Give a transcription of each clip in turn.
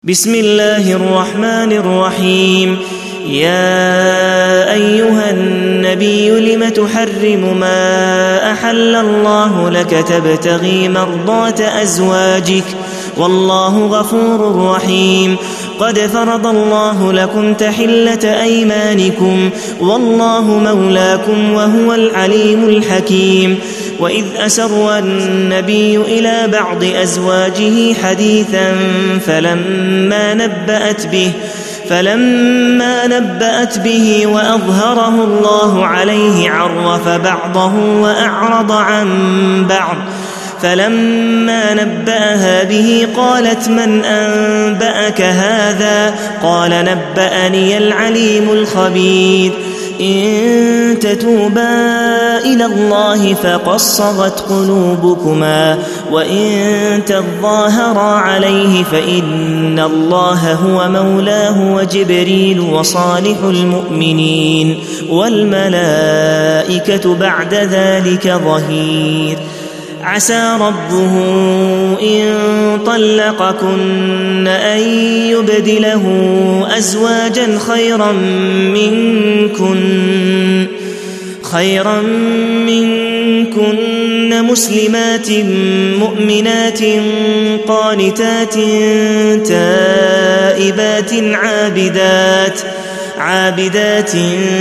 بسم الله الرحمن الرحيم. يا أيها النبي لم تحرم ما أحل الله لك تبتغي مرضات أزواجك والله غفور رحيم. قد فرض الله لكم تحلة أيمانكم والله مولاكم وهو العليم الحكيم. وإذ أسر النبي إلى بعض أزواجه حديثا فلما نبأت به وأظهره الله عليه عرف بعضه وأعرض عن بعض. فلما نبأها به قالت من أنبأك هذا؟ قال نبأني العليم الخبير. إن تتوبا إلى الله فقد صغت قلوبكما وإن تظاهرا عليه فإن الله هو مولاه وجبريل وصالح المؤمنين والملائكة بعد ذلك ظهير. عسى ربه إن طلقكن أن يبدله أزواجا خيرا منكن مسلمات مؤمنات قانتات تائبات عابدات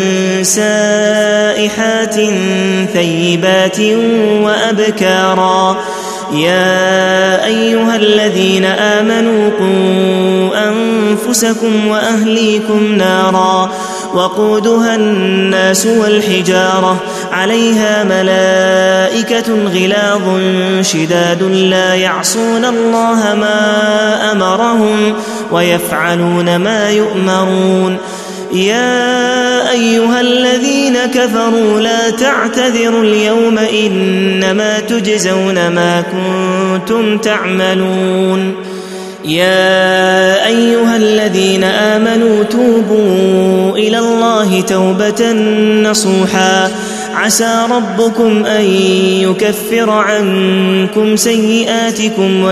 سائحات ثيبات وأبكارا. يا أيها الذين آمنوا قوا أنفسكم وأهليكم نارا وقودها الناس والحجارة عليها ملائكة غلاظ شداد لا يعصون الله ما أمرهم ويفعلون ما يؤمرون. يا أيها الذين كفروا لا تعتذروا اليوم إنما تجزون ما كنتم تعملون. يا أيها الذين آمنوا توبوا إلى الله توبة نصوحا عسى ربكم أن يكفر عنكم سيئاتكم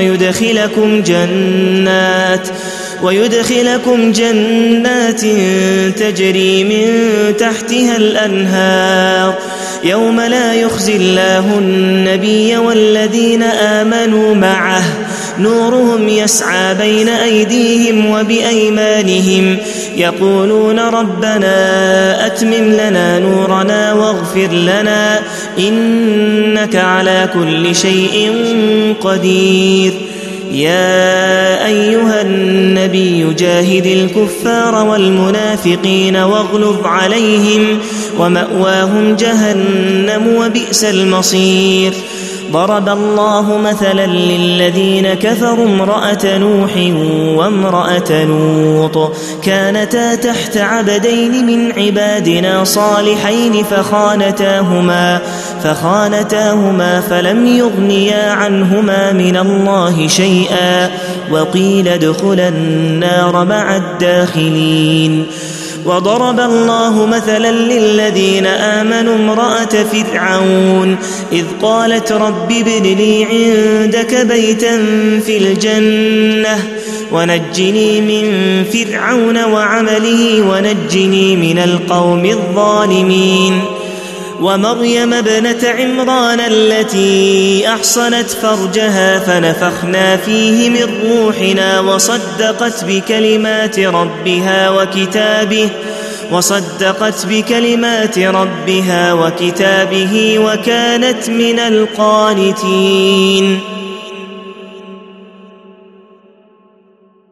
ويدخلكم جنات تجري من تحتها الأنهار يوم لا يخزي الله النبي والذين آمنوا معه نورهم يسعى بين أيديهم وبأيمانهم يقولون ربنا أتمم لنا نورنا واغفر لنا إنك على كل شيء قدير. يا أيها النبي جاهد الكفار والمنافقين واغلظ عليهم ومأواهم جهنم وبئس المصير. ضرب الله مثلا للذين كفروا امرأة نوح وامرأة لوط كانتا تحت عبدين من عبادنا صالحين فخانتاهما فلم يغنيا عنهما من الله شيئا وقيل ادخلا النار مع الداخلين. وضرب الله مثلا للذين آمنوا امرأة فرعون إذ قالت رب ابن لي عندك بيتا في الجنة ونجني من فرعون وعمله ونجني من القوم الظالمين. ومريم ابنة عمران التي أحصنت فرجها فنفخنا فيه من روحنا وصدقت بكلمات ربها وكتابه وكانت من القانتين.